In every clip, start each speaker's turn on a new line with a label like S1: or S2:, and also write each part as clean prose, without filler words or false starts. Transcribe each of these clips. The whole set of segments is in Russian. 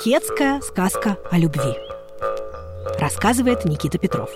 S1: Шляхетская сказка о любви. Рассказывает Никита Петров.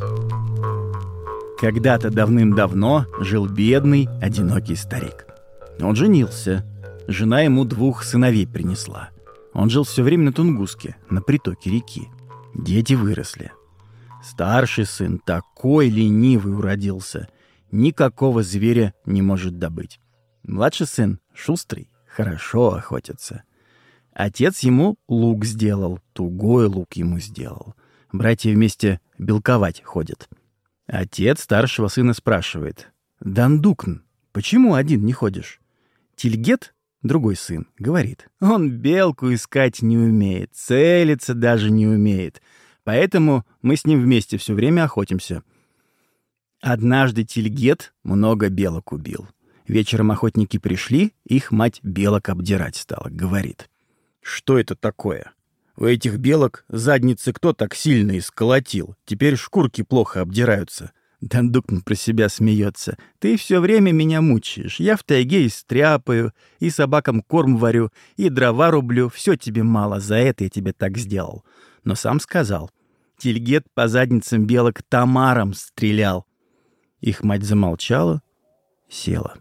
S2: Когда-то давным-давно жил бедный, одинокий старик. Он женился. Жена ему 2 сыновей принесла. Он жил все время на Тунгуске, на притоке реки. Дети выросли. Старший сын такой ленивый уродился, никакого зверя не может добыть. Младший сын шустрый, хорошо охотится. Отец ему лук сделал, тугой лук ему сделал. Братья вместе белковать ходят. Отец старшего сына спрашивает: «Дандукн, почему один не ходишь?» Тильгет, другой сын, говорит: «Он белку искать не умеет, целиться даже не умеет, поэтому мы с ним вместе все время охотимся». Однажды Тильгет много белок убил. Вечером охотники пришли, их мать белок обдирать стала. Говорит: «Что это такое? У этих белок задницы кто так сильно исколотил? Теперь шкурки плохо обдираются». Дандукн про себя смеется: «Ты все время меня мучаешь. Я в тайге и стряпаю, и собакам корм варю, и дрова рублю. Все тебе мало, за это я тебе так сделал». Но сам сказал: «Тильгет по задницам белок томаром стрелял». Их мать замолчала, села.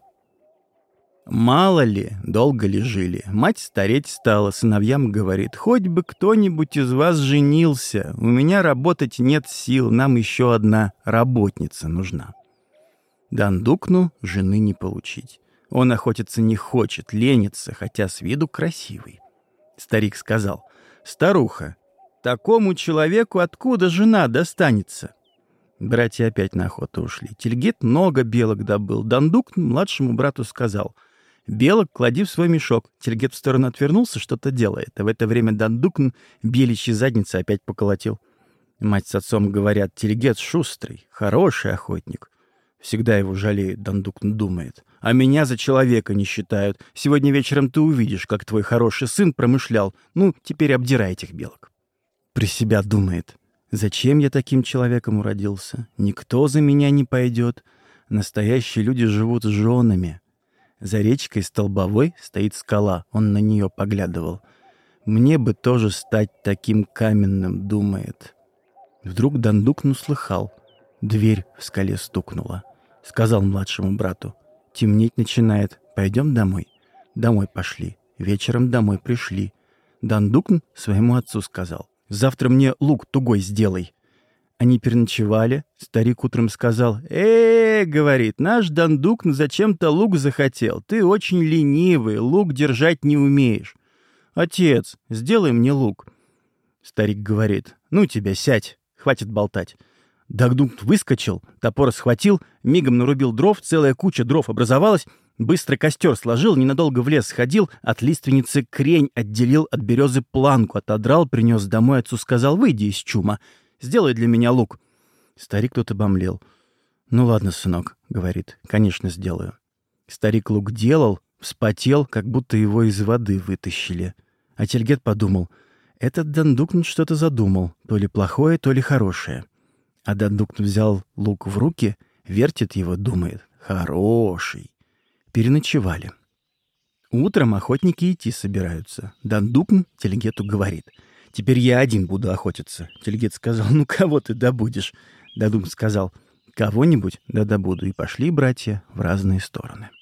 S2: Мало ли, долго ли жили. Мать стареть стала, сыновьям говорит: «Хоть бы кто-нибудь из вас женился. У меня работать нет сил, нам еще одна работница нужна». Дандукну жены не получить. Он охотиться не хочет, ленится, хотя с виду красивый. Старик сказал: «Старуха, такому человеку откуда жена достанется?» Братья опять на охоту ушли. Тильгет много белок добыл. Дандукн младшему брату сказал: «Белок клади в свой мешок». Тильгет в сторону отвернулся, что-то делает. А в это время Дандукн беличьи задницы опять поколотил. Мать с отцом говорят: «Тильгет шустрый, хороший охотник». Всегда его жалеют, Дандукн думает. «А меня за человека не считают. Сегодня вечером ты увидишь, как твой хороший сын промышлял. Ну, теперь обдирай этих белок». При себя думает: «Зачем я таким человеком уродился? Никто за меня не пойдет. Настоящие люди живут с женами». За речкой Столбовой стоит скала, он на нее поглядывал. «Мне бы тоже стать таким каменным», — думает. Вдруг Дандукн услыхал. Дверь в скале стукнула. Сказал младшему брату: «Темнеть начинает, пойдем домой». Домой пошли. Вечером домой пришли. Дандукн своему отцу сказал: «Завтра мне лук тугой сделай». Они переночевали. Старик утром сказал: говорит, наш Дандукн зачем-то лук захотел. Ты очень ленивый, лук держать не умеешь. Отец, сделай мне лук». Старик говорит: «Ну тебя, сядь, хватит болтать». Дандукн выскочил, топор схватил, мигом нарубил дров, целая куча дров образовалась, быстро костер сложил, ненадолго в лес сходил, от лиственницы крень отделил, от березы планку отодрал, принес домой, отцу сказал: «Выйди из чума, сделай для меня лук». Старик тут обомлел. «Ну ладно, сынок», — говорит, — «конечно, сделаю». Старик лук делал, вспотел, как будто его из воды вытащили. А Тильгет подумал: этот Дандукн что-то задумал, то ли плохое, то ли хорошее. А Дандукн взял лук в руки, вертит его, думает: хороший. Переночевали. Утром охотники идти собираются. Дандукн Тильгету говорит: «Теперь я один буду охотиться». Тильгет сказал: «Ну, кого ты добудешь?» Дандукн сказал: «Кого-нибудь да добуду». И пошли братья в разные стороны.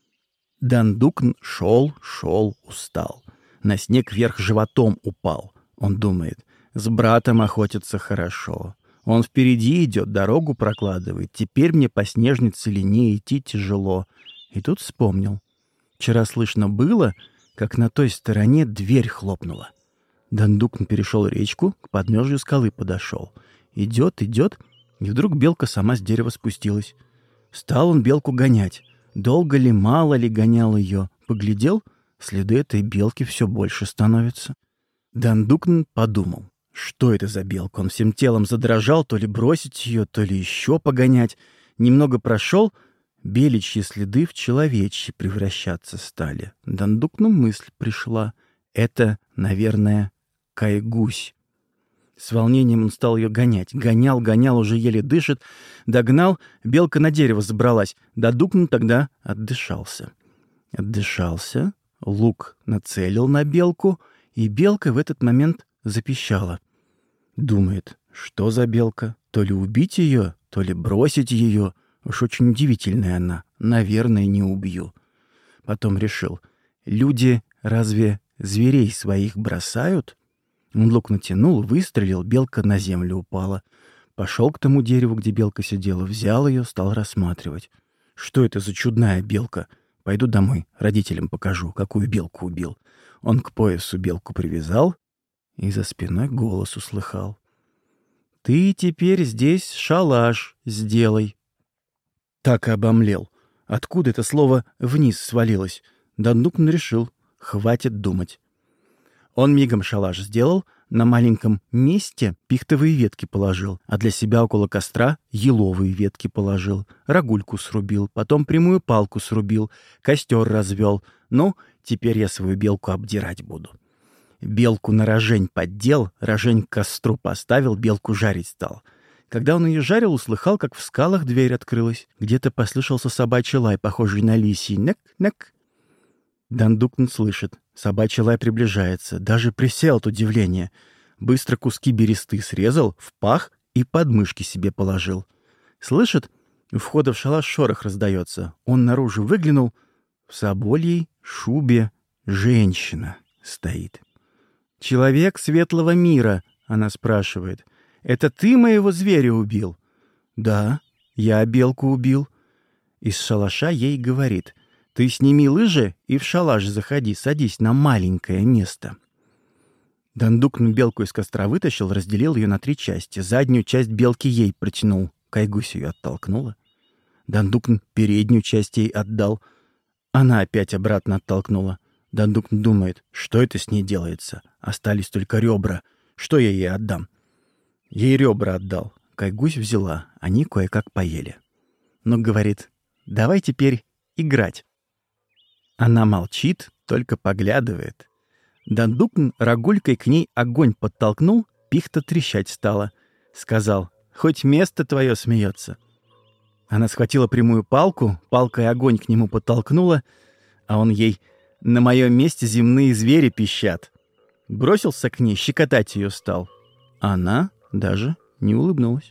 S2: Дандукн шел, устал. На снег вверх животом упал. Он думает: с братом охотиться хорошо. Он впереди идет, дорогу прокладывает. Теперь мне по снежной целине идти тяжело. И тут вспомнил. Вчера слышно было, как на той стороне дверь хлопнула. Дандукн перешел речку, к подножию скалы подошел. Идет, и вдруг белка сама с дерева спустилась. Стал он белку гонять. Долго ли, мало ли гонял ее. Поглядел, следы этой белки все больше становятся. Дандукн подумал: что это за белка? Он всем телом задрожал, то ли бросить ее, то ли еще погонять. Немного прошел, беличьи следы в человечьи превращаться стали. Дандукну мысль пришла: это, наверное, Кайгусь. С волнением он стал ее гонять. Гонял, уже еле дышит. Догнал, белка на дерево забралась. Дандукн тогда отдышался. Лук нацелил на белку И белка в этот момент запищала. Думает, что за белка? То ли убить ее, то ли бросить ее. Уж очень удивительная она. Наверное, не убью. Потом решил, люди разве зверей своих бросают? Он лук натянул, выстрелил, белка на землю упала. Пошел к тому дереву, где белка сидела, взял ее, стал рассматривать. Что это за чудная белка? Пойду домой, родителям покажу, какую белку убил. Он к поясу белку привязал и за спиной голос услыхал. «Ты теперь здесь шалаш сделай». Так и обомлел. Откуда это слово вниз свалилось? Дандукн решил, хватит думать. Он мигом шалаш сделал, на маленьком месте пихтовые ветки положил, а для себя около костра еловые ветки положил, рогульку срубил, потом прямую палку срубил, костер развел. Ну, теперь я свою белку обдирать буду. Белку на рожень поддел, рожень к костру поставил, белку жарить стал. Когда он ее жарил, услыхал, как в скалах дверь открылась. Где-то послышался собачий лай, похожий на лисий. Нек-нек. Дандукн слышит. Собачий лай приближается. Даже присел от удивления. Быстро куски бересты срезал, в пах и под мышки себе положил. Слышит, у входа в шалаш шорох раздается. Он наружу выглянул. В собольей шубе женщина стоит. «Человек светлого мира», — она спрашивает. «Это ты моего зверя убил?» «Да, я белку убил». Из шалаша ей говорит. «Ты сними лыжи и в шалаш заходи, садись на маленькое место». Дандукн белку из костра вытащил, разделил ее на 3 части. Заднюю часть белки ей протянул. Кайгусь ее оттолкнула. Дандукн переднюю часть ей отдал. Она опять обратно оттолкнула. Дандукн думает, что это с ней делается. Остались только ребра. Что я ей отдам? Ей ребра отдал. Кайгусь взяла. Они кое-как поели. Но говорит, давай теперь играть. Она молчит, только поглядывает. Дандукн рогулькой к ней огонь подтолкнул, пихта трещать стала. Сказал, хоть место твое смеется. Она схватила прямую палку, палкой огонь к нему подтолкнула, а он ей, на моем месте земные звери пищат. Бросился к ней, щекотать ее стал. Она даже не улыбнулась.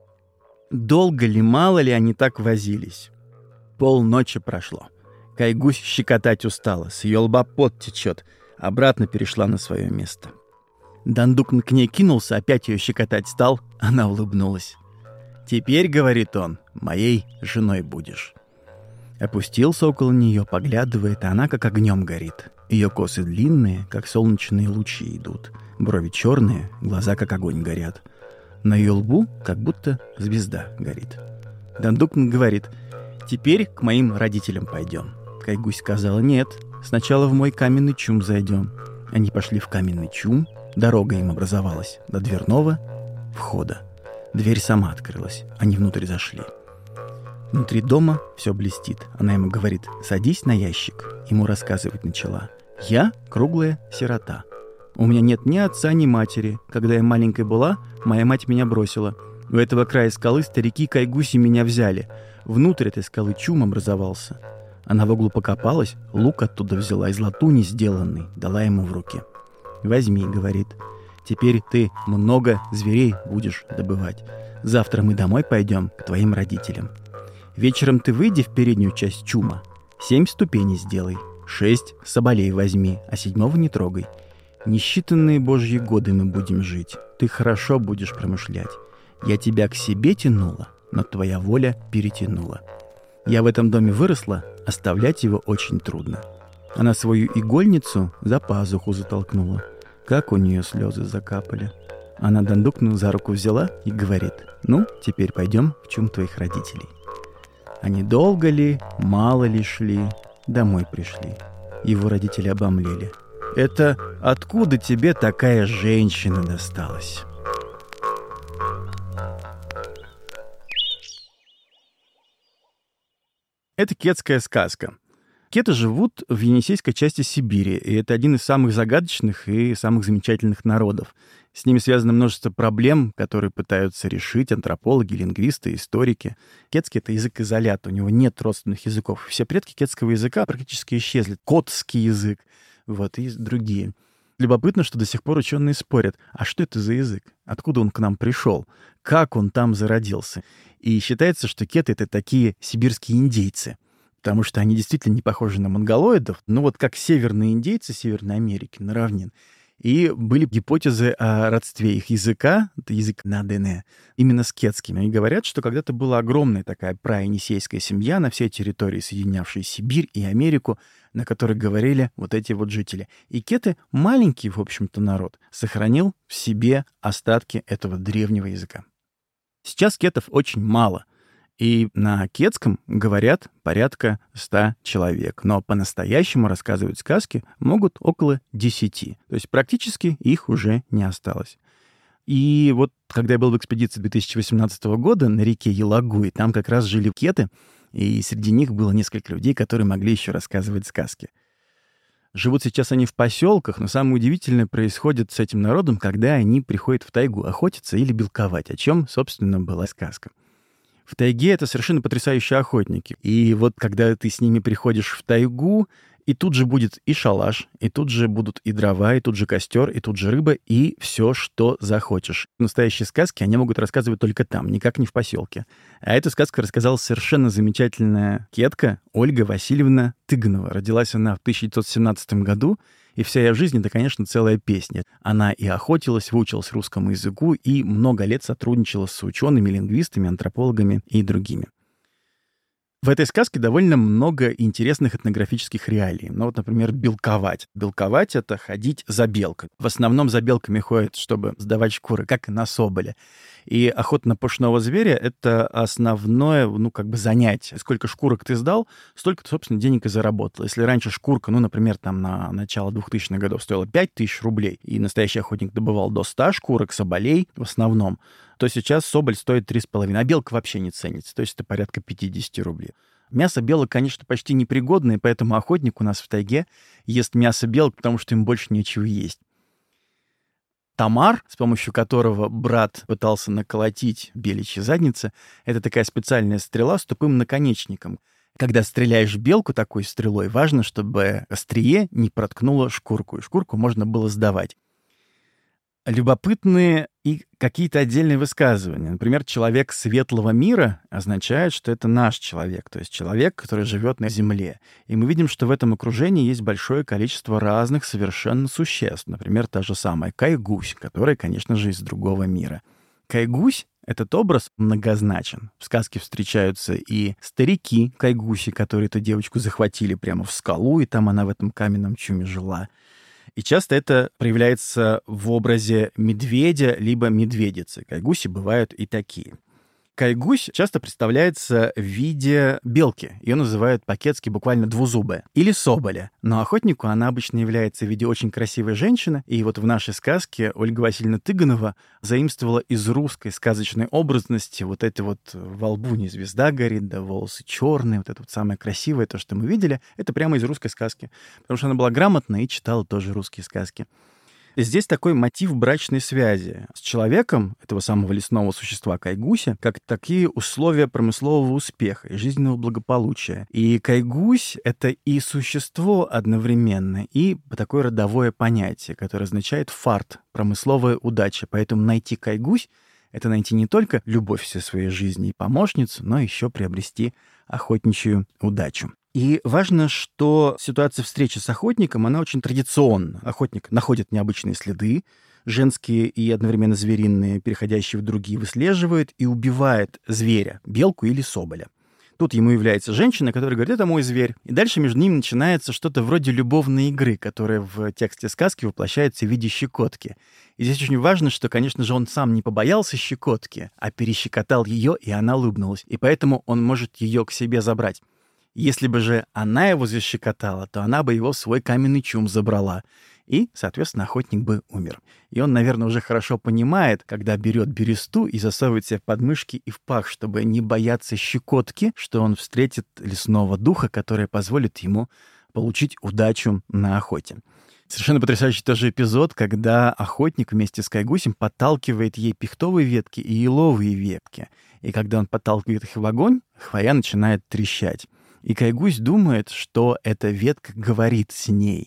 S2: Долго ли, мало ли они так возились? Полночи прошло. Кайгусь щекотать устала, с ее лба пот течет, обратно перешла на свое место. Дандукн к ней кинулся, опять ее щекотать стал, она улыбнулась. «Теперь, — говорит он, — моей женой будешь». Опустился около нее, поглядывает, а она как огнем горит. Ее косы длинные, как солнечные лучи идут, брови черные, глаза как огонь горят. На ее лбу как будто звезда горит. Дандукн говорит, «Теперь к моим родителям пойдем». Кайгусь сказала, «Нет, сначала в мой каменный чум зайдем». Они пошли в каменный чум, дорога им образовалась до дверного входа. Дверь сама открылась, они внутрь зашли. Внутри дома все блестит. Она ему говорит, «Садись на ящик». Ему рассказывать начала. «Я круглая сирота. У меня нет ни отца, ни матери. Когда я маленькой была, моя мать меня бросила. У этого края скалы старики Кайгуси меня взяли. Внутрь этой скалы чум образовался». Она в углу покопалась, лук оттуда взяла, из латуни сделанный, дала ему в руки. «Возьми», — говорит, — «теперь ты много зверей будешь добывать. Завтра мы домой пойдем к твоим родителям. Вечером ты выйди в переднюю часть чума, 7 ступеней сделай, 6 соболей возьми, а 7-го не трогай. Несчитанные божьи годы мы будем жить, ты хорошо будешь промышлять. Я тебя к себе тянула, но твоя воля перетянула. Я в этом доме выросла, оставлять его очень трудно». Она свою игольницу за пазуху затолкнула. Как у нее слезы закапали. Она Дандукну за руку взяла и говорит, «Ну, теперь пойдем в чум твоих родителей». Они долго ли, мало ли шли, домой пришли. Его родители обомлели. «Это откуда тебе такая женщина досталась?» Это кетская сказка. Кеты живут в енисейской части Сибири, и это один из самых загадочных и самых замечательных народов. С ними связано множество проблем, которые пытаются решить антропологи, лингвисты, историки. Кетский — это язык-изолят, у него нет родственных языков. Все предки кетского языка практически исчезли. Котский язык, и другие. Любопытно, что до сих пор ученые спорят, а что это за язык? Откуда он к нам пришел? Как он там зародился? И считается, что кеты — это такие сибирские индейцы, потому что они действительно не похожи на монголоидов, но вот как северные индейцы Северной Америки, на равнин. И были гипотезы о родстве их языка, это язык Надене, именно с кетским. И говорят, что когда-то была огромная такая праенисейская семья на всей территории, соединявшей Сибирь и Америку, на которой говорили вот эти вот жители. И кеты, маленький, в общем-то, народ, сохранил в себе остатки этого древнего языка. Сейчас кетов очень мало. И на кетском говорят порядка 100 человек. Но по-настоящему рассказывать сказки могут около 10. То есть практически их уже не осталось. И вот когда я был в экспедиции 2018 года на реке Елагуй, там как раз жили кеты, и среди них было несколько людей, которые могли еще рассказывать сказки. Живут сейчас они в поселках, но самое удивительное происходит с этим народом, когда они приходят в тайгу охотиться или белковать, о чем, собственно, была сказка. В тайге это совершенно потрясающие охотники. И вот когда ты с ними приходишь в тайгу, и тут же будет и шалаш, и тут же будут и дрова, и тут же костер, и тут же рыба, и все, что захочешь. Настоящие сказки они могут рассказывать только там, никак не в поселке. А эту сказку рассказала совершенно замечательная кетка Ольга Васильевна Тыганова. Родилась она в 1917 году, и вся ее жизнь — это, конечно, целая песня. Она и охотилась, выучилась русскому языку, и много лет сотрудничала с учеными, лингвистами, антропологами и другими. В этой сказке довольно много интересных этнографических реалий. Ну вот, например, белковать. Белковать — это ходить за белкой. В основном за белками ходят, чтобы сдавать шкуры, как и на соболе. И охота на пушного зверя — это основное, занятие. Сколько шкурок ты сдал, столько ты, собственно, денег и заработал. Если раньше шкурка, например, там на начало 2000-х годов стоила 5000 рублей, и настоящий охотник добывал до 100 шкурок соболей в основном, то сейчас соболь стоит 3,5, а белка вообще не ценится, то есть это порядка 50 рублей. Мясо белок, конечно, почти непригодное, поэтому охотник у нас в тайге ест мясо белок, потому что им больше нечего есть. Тамар, с помощью которого брат пытался наколотить беличьи задницы, это такая специальная стрела с тупым наконечником. Когда стреляешь в белку такой стрелой, важно, чтобы острие не проткнуло шкурку, и шкурку можно было сдавать. Любопытные и какие-то отдельные высказывания. Например, «человек светлого мира» означает, что это наш человек, то есть человек, который живет на Земле. И мы видим, что в этом окружении есть большое количество разных совершенно существ. Например, та же самая Кайгусь, которая, конечно же, из другого мира. Кайгусь — этот образ многозначен. В сказке встречаются и старики Кайгуси, которые эту девочку захватили прямо в скалу, и там она в этом каменном чуме жила. И часто это проявляется в образе медведя либо медведицы. Кайгуси бывают и такие. Кайгусь часто представляется в виде белки. Ее называют по-кетски буквально двузубая. Или соболя. Но охотнику она обычно является в виде очень красивой женщины. И вот в нашей сказке Ольга Васильевна Тыганова заимствовала из русской сказочной образности вот эти вот во лбу не звезда горит, да волосы черные, вот это вот самое красивое, то, что мы видели, это прямо из русской сказки. Потому что она была грамотна и читала тоже русские сказки. Здесь такой мотив брачной связи с человеком, этого самого лесного существа Кайгуся, как такие условия промыслового успеха и жизненного благополучия. И Кайгусь — это и существо одновременно, и такое родовое понятие, которое означает фарт, промысловая удача. Поэтому найти Кайгусь — это найти не только любовь всей своей жизни и помощницу, но еще приобрести охотничью удачу. И важно, что ситуация встречи с охотником, она очень традиционна. Охотник находит необычные следы, женские и одновременно звериные, переходящие в другие, выслеживает и убивает зверя, белку или соболя. Тут ему является женщина, которая говорит: «Это мой зверь». И дальше между ними начинается что-то вроде любовной игры, которая в тексте сказки воплощается в виде щекотки. И здесь очень важно, что, конечно же, он сам не побоялся щекотки, а перещекотал ее, и она улыбнулась. И поэтому он может ее к себе забрать. Если бы же она его защекотала, то она бы его в свой каменный чум забрала. И, соответственно, охотник бы умер. И он, наверное, уже хорошо понимает, когда берет бересту и засовывает себе в подмышки и в пах, чтобы не бояться щекотки, что он встретит лесного духа, который позволит ему получить удачу на охоте. Совершенно потрясающий тоже эпизод, когда охотник вместе с Кайгусем подталкивает ей пихтовые ветки и еловые ветки. И когда он подталкивает их в огонь, хвоя начинает трещать. И Кайгусь думает, что эта ветка говорит с ней.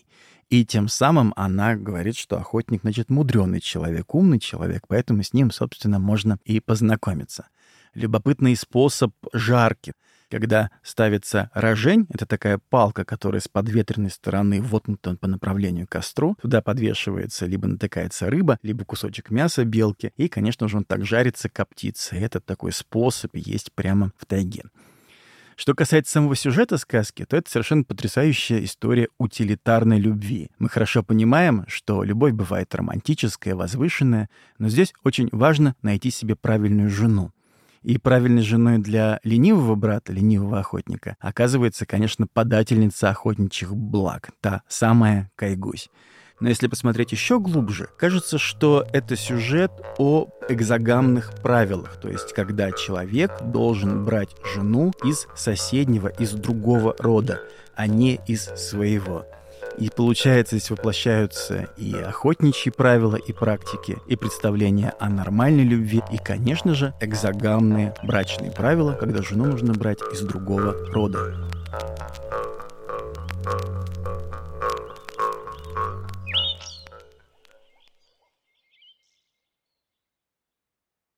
S2: И тем самым она говорит, что охотник, значит, мудрёный человек, умный человек, поэтому с ним, собственно, можно и познакомиться. Любопытный способ жарки. Когда ставится рожень, это такая палка, которая с подветренной стороны воткнута по направлению к костру, туда подвешивается, либо натыкается рыба, либо кусочек мяса белки, и, конечно же, он так жарится, коптится. И это такой способ есть прямо в тайге. Что касается самого сюжета сказки, то это совершенно потрясающая история утилитарной любви. Мы хорошо понимаем, что любовь бывает романтическая, возвышенная, но здесь очень важно найти себе правильную жену. И правильной женой для ленивого брата, ленивого охотника, оказывается, конечно, подательница охотничьих благ, та самая Кайгусь. Но если посмотреть еще глубже, кажется, что это сюжет о экзогамных правилах, то есть когда человек должен брать жену из соседнего, из другого рода, а не из своего. И получается, здесь воплощаются и охотничьи правила, и практики, и представления о нормальной любви, и, конечно же, экзогамные брачные правила, когда жену нужно брать из другого рода.